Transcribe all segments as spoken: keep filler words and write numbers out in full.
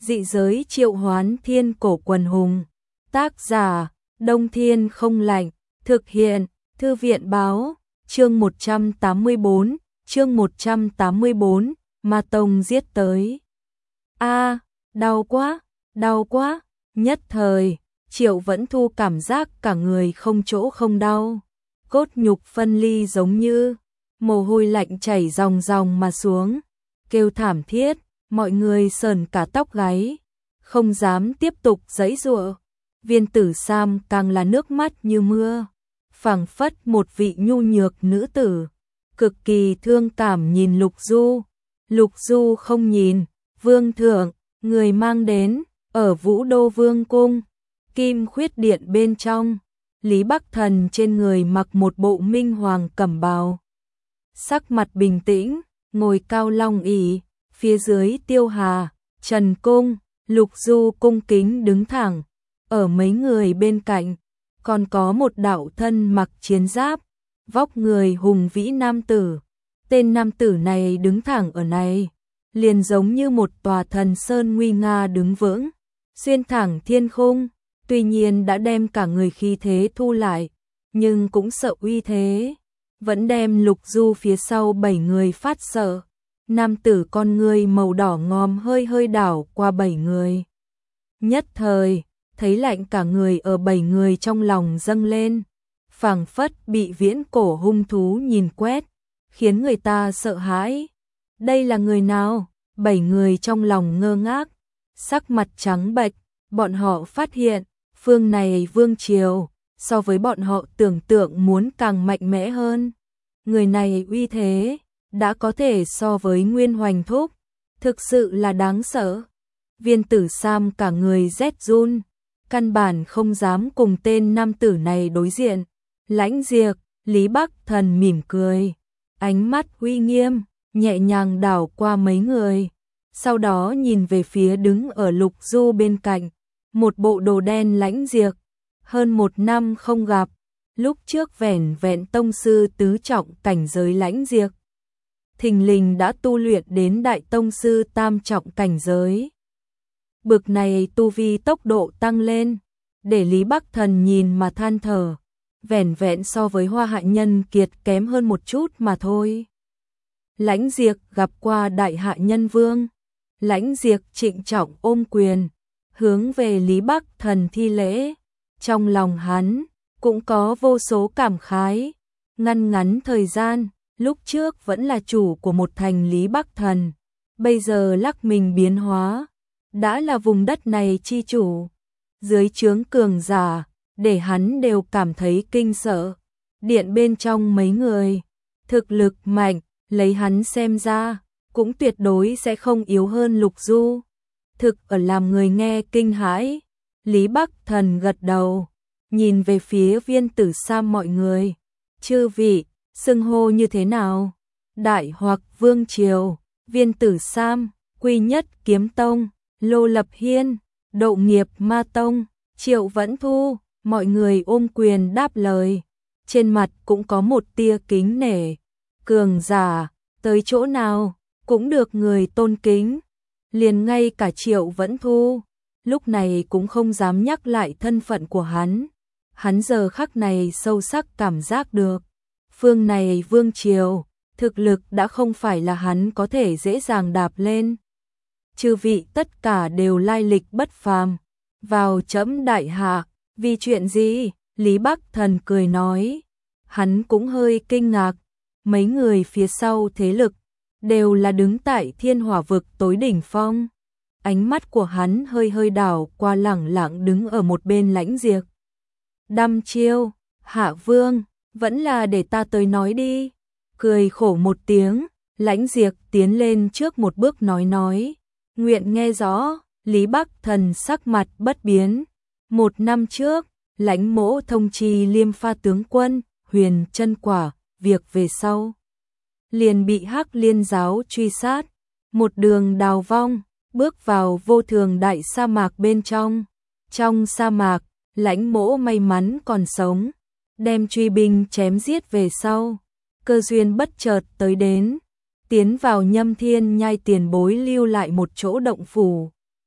Dị giới triệu hoán thiên cổ quần hùng. Tác giả, Đông Thiên không lạnh. Thực hiện, Thư viện báo. Chương một trăm tám mươi bốn, chương một trăm tám mươi bốn, Ma Tông giết tới. A, đau quá, đau quá. Nhất thời, Triệu Vẫn Thu cảm giác cả người không chỗ không đau. Cốt nhục phân ly giống như mồ hôi lạnh chảy ròng ròng mà xuống. Kêu thảm thiết, mọi người sờn cả tóc gáy, không dám tiếp tục giãy giụa. Viên Tử Sam càng là nước mắt như mưa, phảng phất một vị nhu nhược nữ tử, cực kỳ thương cảm nhìn Lục Du. Lục Du không nhìn, vương thượng, người mang đến, ở Vũ Đô Vương cung, Kim Khuyết Điện bên trong, Lý Bắc Thần trên người mặc một bộ minh hoàng cẩm bào. Sắc mặt bình tĩnh, ngồi cao long ỷ, phía dưới Tiêu Hà, Trần Cung, Lục Du cung kính đứng thẳng, ở mấy người bên cạnh, còn có một đạo thân mặc chiến giáp, vóc người hùng vĩ nam tử. Tên nam tử này đứng thẳng ở này, liền giống như một tòa thần sơn nguy nga đứng vững, xuyên thẳng thiên khung, tuy nhiên đã đem cả người khí thế thu lại, nhưng cũng sợ uy thế, vẫn đem Lục Du phía sau bảy người phát sợ. Nam tử con người màu đỏ ngòm hơi hơi đảo qua bảy người. Nhất thời, thấy lạnh cả người ở bảy người trong lòng dâng lên, phảng phất bị viễn cổ hung thú nhìn quét, khiến người ta sợ hãi. Đây là người nào? Bảy người trong lòng ngơ ngác, sắc mặt trắng bệch, bọn họ phát hiện, phương này vương triều, so với bọn họ tưởng tượng muốn càng mạnh mẽ hơn. Người này uy thế, đã có thể so với Nguyên Hoành Thúc, thực sự là đáng sợ. Viên Tử Sam cả người rét run, căn bản không dám cùng tên nam tử này đối diện. Lãnh Diệp, Lý Bắc Thần mỉm cười, ánh mắt uy nghiêm, nhẹ nhàng đảo qua mấy người, sau đó nhìn về phía đứng ở Lục Du bên cạnh, một bộ đồ đen Lãnh Diệp, hơn một năm không gặp, lúc trước vẻn vẹn tông sư tứ trọng cảnh giới Lãnh Diệp, thình lình đã tu luyện đến đại tông sư tam trọng cảnh giới. Bực này tu vi tốc độ tăng lên, để Lý Bắc Thần nhìn mà than thở, vẻn vẹn so với Hoa Hạ Nhân Kiệt kém hơn một chút mà thôi. Lãnh Diệp gặp qua Đại Hạ Nhân Vương, Lãnh Diệp trịnh trọng ôm quyền, hướng về Lý Bắc Thần thi lễ, trong lòng hắn cũng có vô số cảm khái. Ngăn ngắn thời gian, lúc trước vẫn là chủ của một thành Lý Bắc Thần, bây giờ lắc mình biến hóa, đã là vùng đất này chi chủ. Dưới trướng cường giả, để hắn đều cảm thấy kinh sợ. Điện bên trong mấy người, thực lực mạnh, lấy hắn xem ra, cũng tuyệt đối sẽ không yếu hơn Lục Du. Thực ở làm người nghe kinh hãi. Lý Bắc Thần gật đầu, nhìn về phía Viên Tử Sam mọi người. Chư vị, xưng hô như thế nào? Đại hoặc Vương Triều, Viên Tử Sam, Quy Nhất Kiếm Tông, Lô Lập Hiên, Độ Nghiệp Ma Tông, Triệu Vẫn Thu. Mọi người ôm quyền đáp lời, trên mặt cũng có một tia kính nể. Cường giả, tới chỗ nào, cũng được người tôn kính. Liền ngay cả Triệu Vẫn Thu, lúc này cũng không dám nhắc lại thân phận của hắn. Hắn giờ khắc này sâu sắc cảm giác được, phương này vương triều, thực lực đã không phải là hắn có thể dễ dàng đạp lên. Chư vị tất cả đều lai lịch bất phàm, vào trẫm Đại Hạ. Vì chuyện gì? Lý Bắc Thần cười nói. Hắn cũng hơi kinh ngạc, mấy người phía sau thế lực đều là đứng tại thiên hỏa vực tối đỉnh phong. Ánh mắt của hắn hơi hơi đảo qua lẳng lặng đứng ở một bên Lãnh Diệp. Đăm chiêu, Hạ Vương, vẫn là để ta tới nói đi. Cười khổ một tiếng, Lãnh Diệp tiến lên trước một bước nói nói. Nguyện nghe rõ. Lý Bắc Thần sắc mặt bất biến. Một năm trước, Lãnh Mỗ thông chi Liêm Pha tướng quân, Huyền Chân Quả, việc về sau liền bị Hắc Liên giáo truy sát, một đường đào vong, bước vào vô thường đại sa mạc bên trong. Trong sa mạc, Lãnh Mỗ may mắn còn sống, đem truy binh chém giết về sau, cơ duyên bất chợt tới đến, tiến vào Nhâm Thiên Nhai tiền bối lưu lại một chỗ động phủ.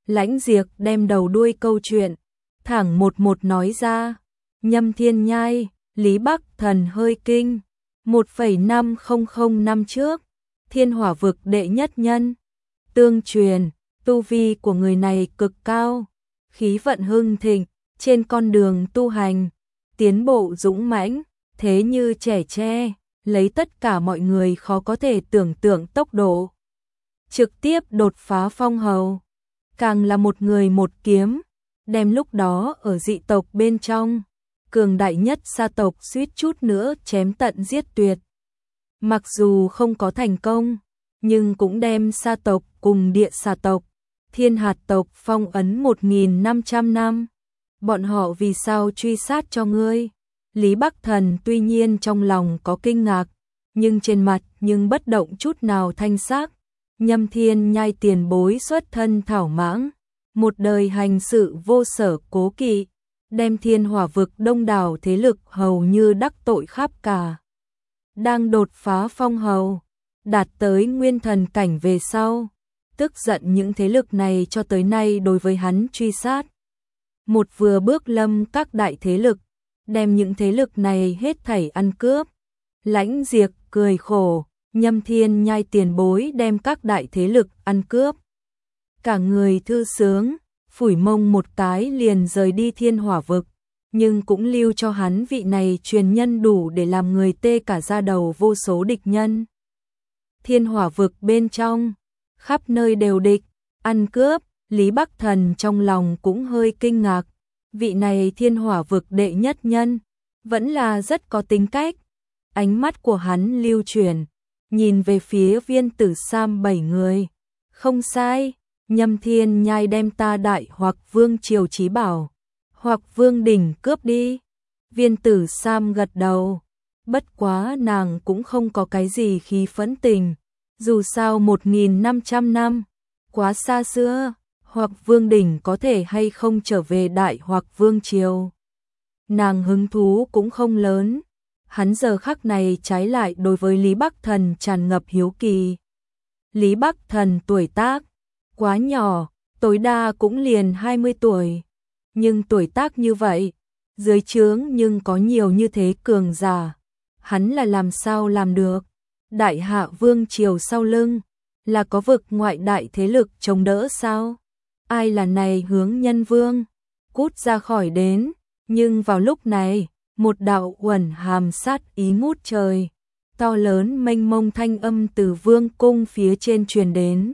Lãnh Diệp đem đầu đuôi câu chuyện, thẳng một một nói ra. Nhâm Thiên Nhai, Lý Bắc Thần hơi kinh. một phẩy năm không không năm trước, Thiên Hỏa vực đệ nhất nhân. Tương truyền, tu vi của người này cực cao, khí vận hưng thịnh, trên con đường tu hành, tiến bộ dũng mãnh, thế như trẻ tre, lấy tất cả mọi người khó có thể tưởng tượng tốc độ. Trực tiếp đột phá phong hầu, càng là một người một kiếm, đem lúc đó ở dị tộc bên trong, cường đại nhất sa tộc suýt chút nữa chém tận giết tuyệt. Mặc dù không có thành công, nhưng cũng đem sa tộc cùng địa xà tộc, thiên hạt tộc phong ấn một nghìn năm trăm năm. Bọn họ vì sao truy sát cho ngươi? Lý Bắc Thần tuy nhiên trong lòng có kinh ngạc, nhưng trên mặt nhưng bất động chút nào thanh sắc. Nhâm Thiên Nhai tiền bối xuất thân thảo mãng, một đời hành sự vô sở cố kỵ, đem Thiên Hỏa vực đông đảo thế lực hầu như đắc tội khắp cả. Đang đột phá phong hầu, đạt tới nguyên thần cảnh về sau, tức giận những thế lực này cho tới nay đối với hắn truy sát. Một vừa bước lâm các đại thế lực, đem những thế lực này hết thảy ăn cướp. Lãnh Diệp cười khổ, Nhâm Thiên Nhai tiền bối đem các đại thế lực ăn cướp. Cả người thư sướng, phủi mông một cái liền rời đi Thiên Hỏa vực, nhưng cũng lưu cho hắn vị này truyền nhân đủ để làm người tê cả da đầu vô số địch nhân. Thiên Hỏa vực bên trong, khắp nơi đều địch, ăn cướp, Lý Bắc Thần trong lòng cũng hơi kinh ngạc. Vị này Thiên Hỏa vực đệ nhất nhân, vẫn là rất có tính cách. Ánh mắt của hắn lưu chuyển, nhìn về phía Viên Tử Sam bảy người. Không sai, Nhâm Thiên Nhai đem ta đại hoặc vương triều chí bảo, hoặc vương đỉnh cướp đi. Viên Tử Sam gật đầu, bất quá nàng cũng không có cái gì khí phẫn tình. Dù sao một nghìn năm trăm năm, quá xa xưa, hoặc vương đỉnh có thể hay không trở về đại hoặc vương triều. Nàng hứng thú cũng không lớn, hắn giờ khắc này trái lại đối với Lý Bắc Thần tràn ngập hiếu kỳ. Lý Bắc Thần tuổi tác quá nhỏ, tối đa cũng liền hai mươi tuổi, nhưng tuổi tác như vậy, dưới trướng nhưng có nhiều như thế cường giả, hắn là làm sao làm được? Đại hạ vương triều sau lưng, là có vực ngoại đại thế lực chống đỡ sao? Ai là này hướng nhân vương? Cút ra khỏi đến, nhưng vào lúc này, một đạo uẩn hàm sát ý ngút trời, to lớn mênh mông thanh âm từ vương cung phía trên truyền đến.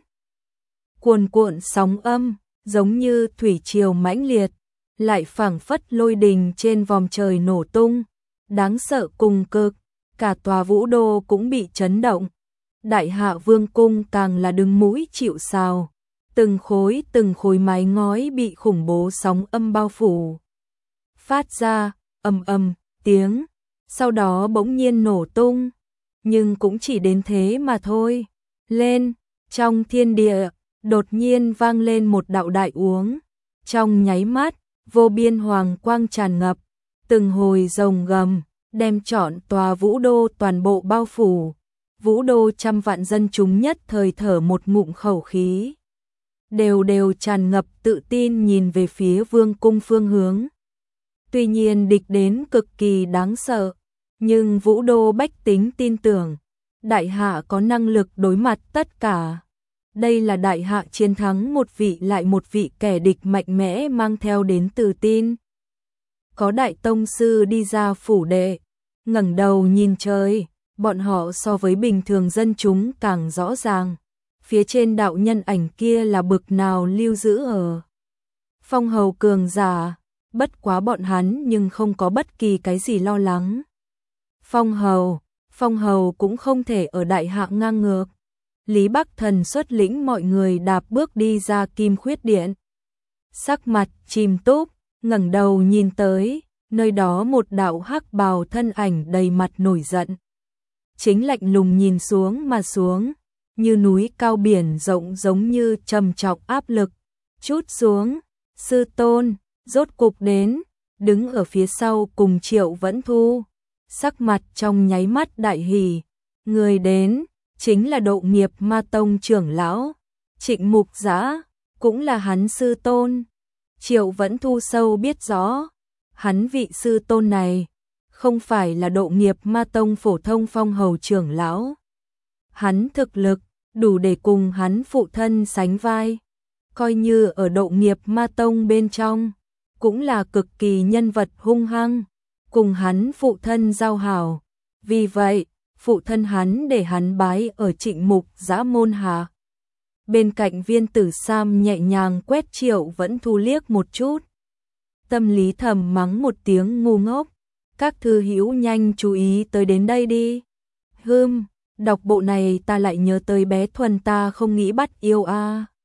Cuồn cuộn sóng âm, giống như thủy triều mãnh liệt, lại phảng phất lôi đình trên vòm trời nổ tung, đáng sợ cùng cực, cả tòa vũ đô cũng bị chấn động. Đại hạ vương cung càng là đứng mũi chịu sào, từng khối từng khối mái ngói bị khủng bố sóng âm bao phủ. Phát ra, ầm ầm, tiếng, sau đó bỗng nhiên nổ tung, nhưng cũng chỉ đến thế mà thôi. Lên, trong thiên địa, đột nhiên vang lên một đạo đại uống, trong nháy mắt, vô biên hoàng quang tràn ngập, từng hồi rồng gầm, đem trọn tòa vũ đô toàn bộ bao phủ. Vũ đô trăm vạn dân chúng nhất thời thở một ngụm khẩu khí, đều đều tràn ngập tự tin nhìn về phía vương cung phương hướng. Tuy nhiên địch đến cực kỳ đáng sợ, nhưng vũ đô bách tính tin tưởng, đại hạ có năng lực đối mặt tất cả. Đây là đại hạ chiến thắng một vị lại một vị kẻ địch mạnh mẽ mang theo đến tự tin. Có đại tông sư đi ra phủ đệ, ngẩng đầu nhìn trời, bọn họ so với bình thường dân chúng càng rõ ràng. Phía trên đạo nhân ảnh kia là bực nào lưu giữ ở phong hầu cường giả, bất quá bọn hắn nhưng không có bất kỳ cái gì lo lắng. Phong hầu, phong hầu cũng không thể ở đại hạ ngang ngược. Lý Bắc Thần xuất lĩnh mọi người đạp bước đi ra Kim Khuyết Điện. Sắc mặt chìm túc, ngẩng đầu nhìn tới, nơi đó một đạo hắc bào thân ảnh đầy mặt nổi giận. Chính lạnh lùng nhìn xuống mà xuống, như núi cao biển rộng giống như trầm trọng áp lực. Chút xuống, sư tôn, rốt cục đến, đứng ở phía sau cùng Triệu Vẫn Thu. Sắc mặt trong nháy mắt đại hỉ, người đến chính là Độ Nghiệp Ma Tông trưởng lão, Trịnh Mục Giã. cũng là hắn sư tôn. Triệu Vẫn Thu sâu biết rõ, hắn vị sư tôn này không phải là Độ Nghiệp Ma Tông phổ thông phong hầu trưởng lão. Hắn thực lực đủ để cùng hắn phụ thân sánh vai, coi như ở Độ Nghiệp Ma Tông bên trong, cũng là cực kỳ nhân vật hung hăng, cùng hắn phụ thân giao hảo. Vì vậy, phụ thân hắn để hắn bái ở Trịnh Mục Giã môn hạ. Bên cạnh Viên Tử Sam nhẹ nhàng quét Triệu Vẫn Thu liếc một chút. Tâm lý thầm mắng một tiếng ngu ngốc. Các thư hữu nhanh chú ý tới đến đây đi. Hừm, đọc bộ này ta lại nhớ tới bé Thuần ta không nghĩ bắt yêu a. À.